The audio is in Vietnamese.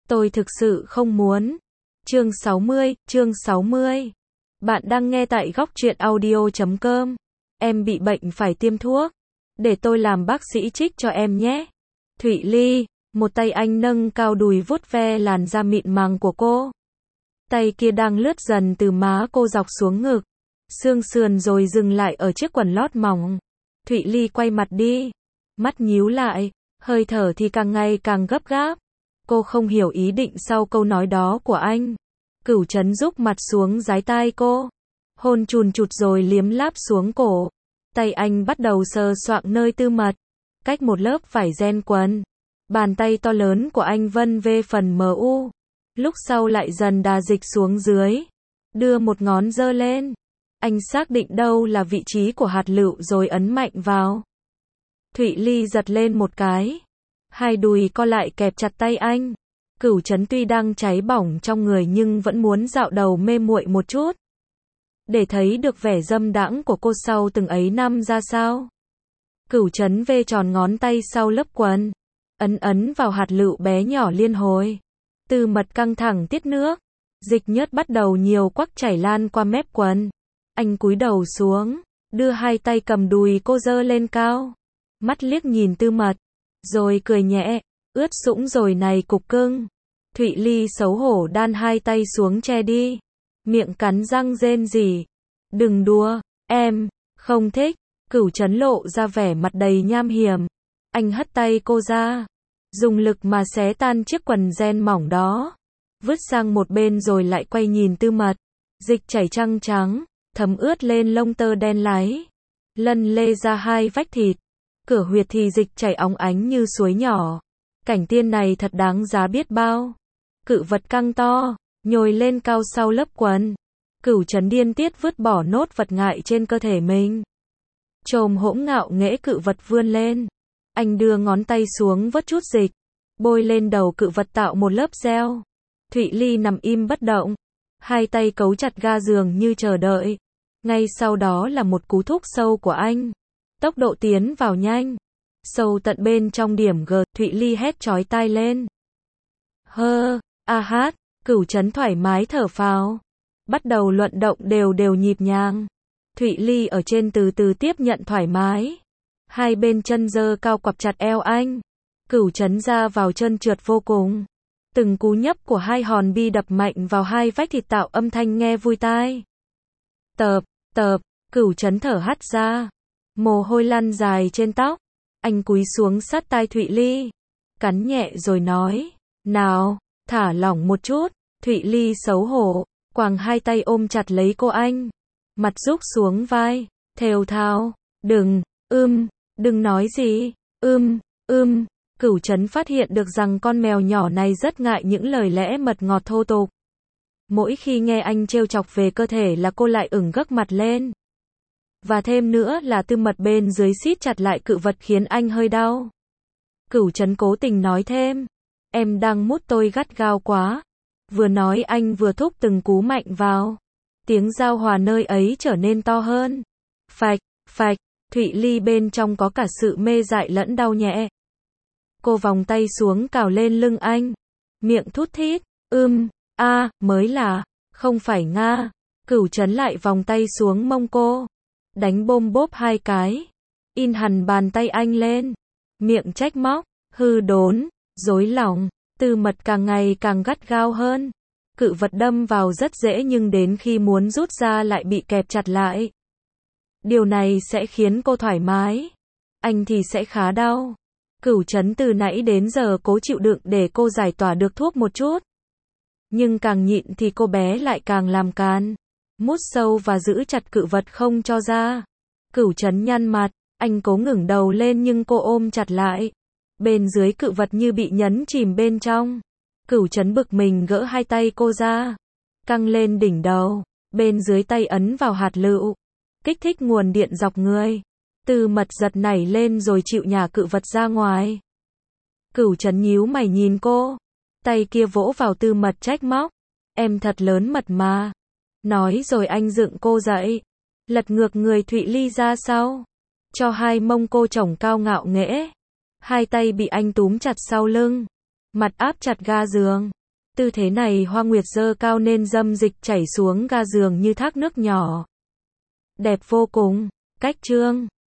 Tôi thực sự không muốn. Chương 60. Bạn đang nghe tại góc truyện audio.com. Em bị bệnh phải tiêm thuốc. Để tôi làm bác sĩ trích cho em nhé. Thụy Ly, một tay anh nâng cao đùi vuốt ve làn da mịn màng của cô. Tay kia đang lướt dần từ má cô dọc xuống ngực, xương sườn rồi dừng lại ở chiếc quần lót mỏng. Thụy Ly quay mặt đi, mắt nhíu lại, hơi thở thì càng ngày càng gấp gáp. Cô không hiểu ý định sau câu nói đó của anh. Cửu Trấn rúc mặt xuống dái tai cô, hôn chùn chụt rồi liếm láp xuống cổ. Tay anh bắt đầu sờ soạng nơi tư mật, cách một lớp vải ren quấn. Bàn tay to lớn của anh vân về phần MU, lúc sau lại dần đà dịch xuống dưới, đưa một ngón giơ lên. Anh xác định đâu là vị trí của hạt lựu rồi ấn mạnh vào. Thụy Ly giật lên một cái, hai đùi co lại kẹp chặt tay anh. Cửu Trấn tuy đang cháy bỏng trong người nhưng vẫn muốn dạo đầu mê muội một chút, để thấy được vẻ dâm đãng của cô sau từng ấy năm ra sao. Cửu Trấn vê tròn ngón tay sau lớp quần, ấn vào hạt lựu bé nhỏ liên hồi. Tư mật căng thẳng tiết nước, dịch nhớt bắt đầu nhiều quắc chảy lan qua mép quần. Anh cúi đầu xuống, đưa hai tay cầm đùi cô giơ lên cao, mắt liếc nhìn tư mật, rồi cười nhẹ, ướt sũng rồi này cục cưng. Thụy Ly xấu hổ đan hai tay xuống che đi, miệng cắn răng rên rỉ. Đừng đùa, em không thích. Cửu Trấn lộ ra vẻ mặt đầy nham hiểm. Anh hất tay cô ra, dùng lực mà xé tan chiếc quần ren mỏng đó, vứt sang một bên rồi lại quay nhìn tư mật. Dịch chảy trăng trắng, thấm ướt lên lông tơ đen láy, lân lê ra hai vách thịt. Cửa huyệt thì dịch chảy óng ánh như suối nhỏ. Cảnh tiên này thật đáng giá biết bao. Cự vật căng to, nhồi lên cao sau lớp quần. Cửu Trấn điên tiết vứt bỏ nốt vật ngại trên cơ thể mình. Trồm hỗn ngạo nghễ cự vật vươn lên. Anh đưa ngón tay xuống vớt chút dịch, bôi lên đầu cự vật tạo một lớp gel. Thụy Ly nằm im bất động, hai tay cấu chặt ga giường như chờ đợi. Ngay sau đó là một cú thúc sâu của anh. Tốc độ tiến vào nhanh, sâu tận bên trong điểm G. Thụy Ly hét chói tai lên. Hát. Cửu Trấn thoải mái thở phào, bắt đầu luận động đều nhịp nhàng. Thụy Ly ở trên từ từ tiếp nhận thoải mái, hai bên chân giơ cao quặp chặt eo anh. Cửu Trấn ra vào trơn trượt vô cùng. Từng cú nhấp của hai hòn bi đập mạnh vào hai vách thịt tạo âm thanh nghe vui tai. Tập, Cửu Trấn thở hắt ra, mồ hôi lăn dài trên tóc. Anh cúi xuống sát tai Thụy Ly, cắn nhẹ rồi nói, nào, thả lỏng một chút. Thụy Ly xấu hổ, quàng hai tay ôm chặt lấy cô anh, mặt rúc xuống vai, thều thào, đừng nói gì, Cửu Trấn phát hiện được rằng con mèo nhỏ này rất ngại những lời lẽ mật ngọt thô tục. Mỗi khi nghe anh trêu chọc về cơ thể là cô lại ửng gấc mặt lên. Và thêm nữa là tư mật bên dưới siết chặt lại cự vật khiến anh hơi đau. Cửu Trấn cố tình nói thêm, em đang mút tôi gắt gao quá. Vừa nói anh vừa thúc từng cú mạnh vào. Tiếng giao hòa nơi ấy trở nên to hơn. Phạch, Thụy Ly bên trong có cả sự mê dại lẫn đau nhẹ. Cô vòng tay xuống cào lên lưng anh, miệng thút thít, mới là, không phải nga. Cửu Trấn lại vòng tay xuống mông cô, đánh bôm bốp hai cái, in hẳn bàn tay anh lên, miệng trách móc, hư đốn, dối lòng. Tư mật càng ngày càng gắt gao hơn. Cự vật đâm vào rất dễ nhưng đến khi muốn rút ra lại bị kẹp chặt lại. Điều này sẽ khiến cô thoải mái, anh thì sẽ khá đau. Cửu Trấn từ nãy đến giờ cố chịu đựng để cô giải tỏa được thuốc một chút. Nhưng càng nhịn thì cô bé lại càng làm càn, mút sâu và giữ chặt cự vật không cho ra. Cửu Trấn nhăn mặt, anh cố ngẩng đầu lên nhưng cô ôm chặt lại. Bên dưới cự vật như bị nhấn chìm bên trong. Cửu Trấn bực mình gỡ hai tay cô ra, căng lên đỉnh đầu, bên dưới tay ấn vào hạt lựu, kích thích nguồn điện dọc người. Tư mật giật nảy lên rồi chịu nhả cự vật ra ngoài. Cửu Trấn nhíu mày nhìn cô, tay kia vỗ vào tư mật trách móc, em thật lớn mật mà. Nói rồi anh dựng cô dậy, lật ngược người Thụy Ly ra sau, cho hai mông cô chổng cao ngạo nghễ. Hai tay bị anh túm chặt sau lưng, mặt áp chặt ga giường. tư thế này Hoa Nguyệt giơ cao nên dâm dịch chảy xuống ga giường như thác nước nhỏ. Đẹp vô cùng. Cách chương